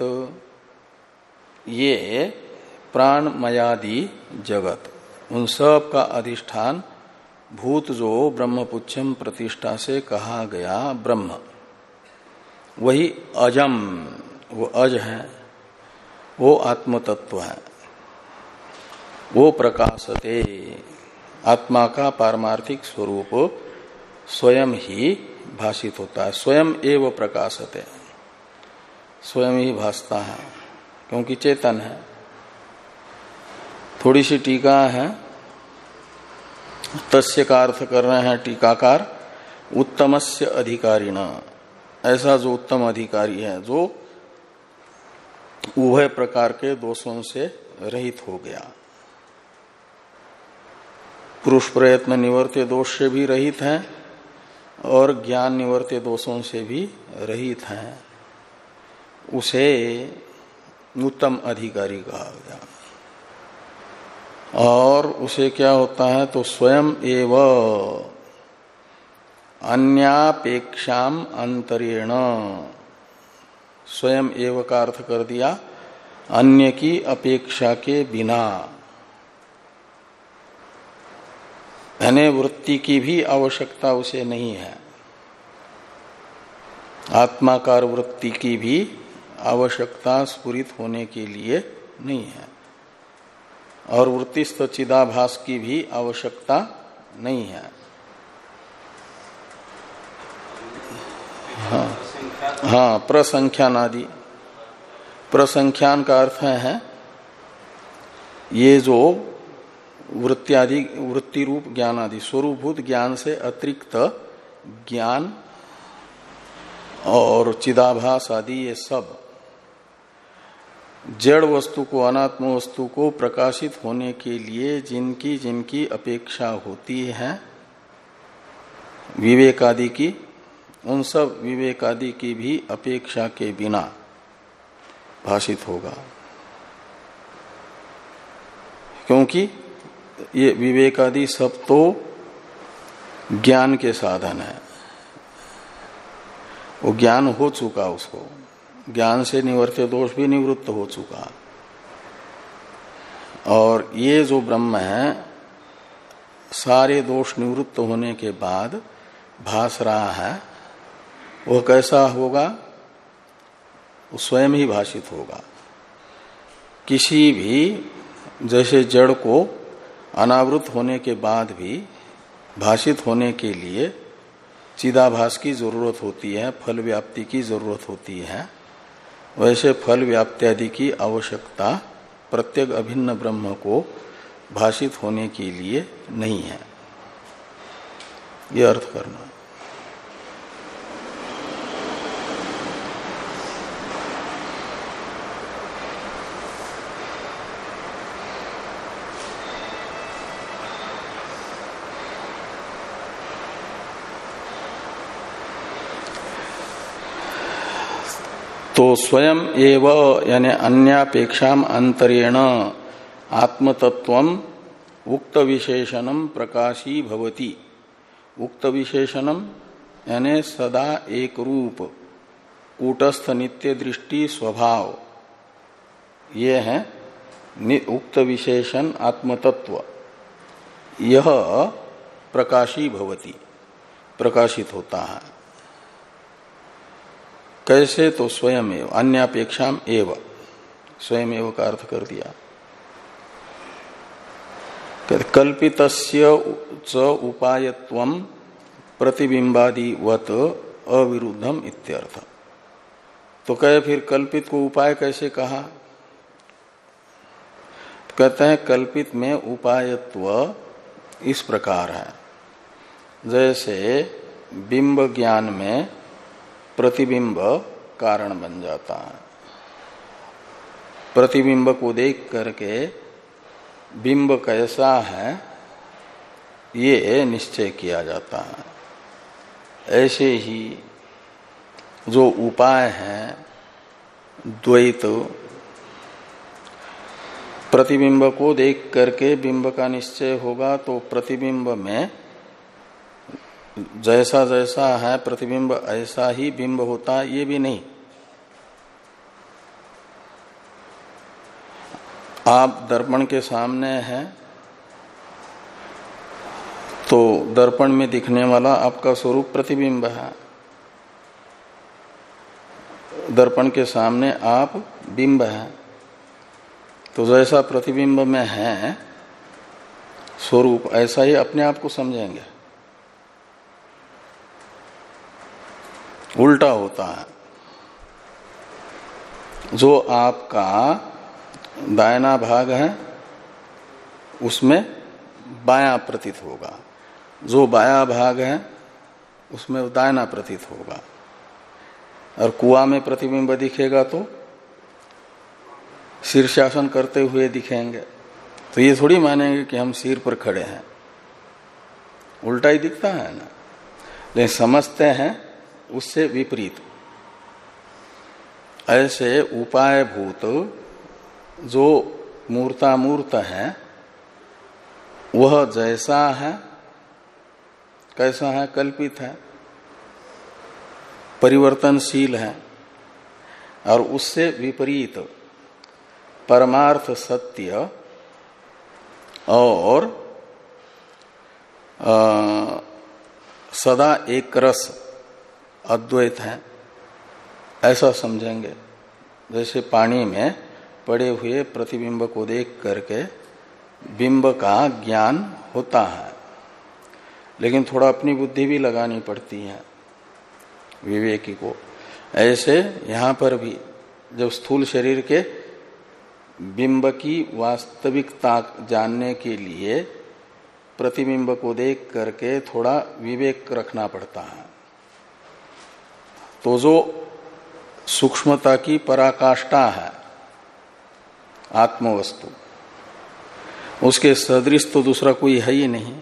ये प्राणमयादि जगत, उन सब का अधिष्ठान भूत जो ब्रह्मपुच्छम प्रतिष्ठा से कहा गया ब्रह्म, वही अजम, वो अज है, वो आत्मतत्व है, वो प्रकाशते, आत्मा का पारमार्थिक स्वरूप स्वयं ही भाषित होता है, स्वयं एव प्रकाशते, स्वयं ही भासता है क्योंकि चेतन है। थोड़ी सी टीका है, तस्य का अर्थ कर रहे हैं टीकाकार उत्तमस्य अधिकारिण, ऐसा जो उत्तम अधिकारी है, जो उभय प्रकार के दोषों से रहित हो गया, पुरुष प्रयत्न निवर्त्य दोष से भी रहित है और ज्ञान निवर्त्य दोषों से भी रहित है, उसे उत्तम अधिकारी कहा गया। और उसे क्या होता है तो स्वयं एव अन्यापेक्षाम अंतरेण, स्वयं एव का अर्थ कर दिया अन्य की अपेक्षा के बिना, यानी वृत्ति की भी आवश्यकता उसे नहीं है, आत्माकार वृत्ति की भी आवश्यकता स्फुरित होने के लिए नहीं है, और वृत्तिस्थ चिदाभास की भी आवश्यकता नहीं है। हाँ, हाँ, प्रसंख्यान आदि, प्रसंख्यान का अर्थ है ये जो वृत्ति आदि, वृत्ति रूप ज्ञान आदि, स्वरूपभूत ज्ञान से अतिरिक्त ज्ञान और चिदाभास आदि, ये सब जड़ वस्तु को, अनात्म वस्तु को प्रकाशित होने के लिए जिनकी जिनकी अपेक्षा होती है विवेकादि की, उन सब विवेकादि की भी अपेक्षा के बिना भाषित होगा, क्योंकि ये विवेकादि सब तो ज्ञान के साधन है, वो ज्ञान हो चुका, उसको ज्ञान से निवर्त्य दोष भी निवृत्त हो चुका। और ये जो ब्रह्म है सारे दोष निवृत्त होने के बाद भास रहा है, वो कैसा होगा, वो स्वयं ही भाषित होगा। किसी भी जैसे जड़ को अनावृत होने के बाद भी भाषित होने के लिए चिदाभास की जरूरत होती है, फल व्याप्ति की जरूरत होती है, वैसे फल व्याप्त्यादि की आवश्यकता प्रत्येक अभिन्न ब्रह्म को भाषित होने के लिए नहीं है, यह अर्थ करना। तो स्वयं एव यानी अन्यापेक्षाम अंतरेण आत्मतत्वम उक्त विशेषणम प्रकाशी भवति। उक्त विशेषणम यानी सदा एक रूप कूटस्थ नित्य दृष्टि स्वभाव, ये है उक्त विशेषण आत्मतत्व, यह प्रकाशी भवति, प्रकाशित होता है। कैसे? तो स्वयं एव, अन्यापेक्षाम एव, स्वयं एव का अर्थ कर दिया। कल्पितस्य च उपायत्वम प्रतिबिंबादिवत अविरुद्धम इत्यर्थ। तो कहे फिर कल्पित को उपाय कैसे कहा? कहते हैं कल्पित में उपायत्व इस प्रकार है, जैसे बिंब ज्ञान में प्रतिबिंब कारण बन जाता है। प्रतिबिंब को देख करके बिंब कैसा है ये निश्चय किया जाता है। ऐसे ही जो उपाय है द्वैत, प्रतिबिंब को देख करके बिंब का निश्चय होगा तो प्रतिबिंब में जैसा जैसा है प्रतिबिंब ऐसा ही बिंब होता, ये भी नहीं। आप दर्पण के सामने हैं तो दर्पण में दिखने वाला आपका स्वरूप प्रतिबिंब है, दर्पण के सामने आप बिंब हैं। तो जैसा प्रतिबिंब में है स्वरूप ऐसा ही अपने आप को समझेंगे। उल्टा होता है, जो आपका दाहिना भाग है उसमें बायां प्रतीत होगा, जो बायां भाग है उसमें दाहिना प्रतीत होगा। और कुआं में प्रतिबिंब दिखेगा तो शीर्षासन करते हुए दिखेंगे, तो ये थोड़ी मानेंगे कि हम सिर पर खड़े हैं, उल्टा ही दिखता है ना। लेकिन समझते हैं उससे विपरीत। ऐसे उपाय भूत जो मूर्तामूर्त है वह जैसा है, कैसा है? कल्पित है, परिवर्तनशील है। और उससे विपरीत परमार्थ सत्य और आ, सदा एक रस अद्वैत है, ऐसा समझेंगे। जैसे पानी में पड़े हुए प्रतिबिंब को देख करके बिंब का ज्ञान होता है, लेकिन थोड़ा अपनी बुद्धि भी लगानी पड़ती है विवेकी को। ऐसे यहाँ पर भी जब स्थूल शरीर के बिंब की वास्तविकता जानने के लिए प्रतिबिंब को देख करके थोड़ा विवेक रखना पड़ता है। तो जो सूक्ष्मता की पराकाष्ठा है आत्मवस्तु, उसके सदृश तो दूसरा कोई है ही नहीं।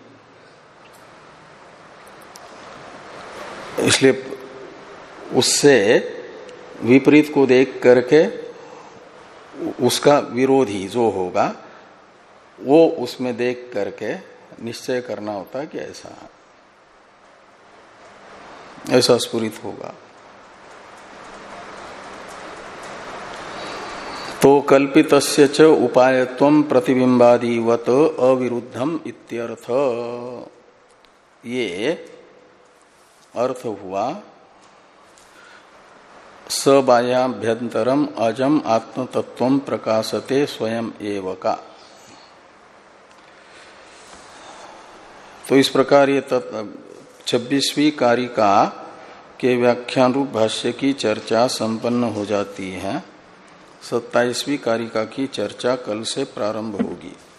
इसलिए उससे विपरीत को देख करके उसका विरोधी जो होगा वो उसमें देख करके निश्चय करना होता है कि ऐसा ऐसा स्फुरित होगा। तो कल्पितस्य च उपायत्वम प्रतिबिंबादिवत अविरुद्धम इत्यर्थ। ये अर्थ हुआ सबाह्याभ्यंतरम अजम आत्मतत्वम प्रकाशते स्वयं एव का। तो इस प्रकार ये छब्बीसवीं कारिका के व्याख्यान रूप भाष्य की चर्चा संपन्न हो जाती है। सत्ताईसवीं कारिका की चर्चा कल से प्रारंभ होगी।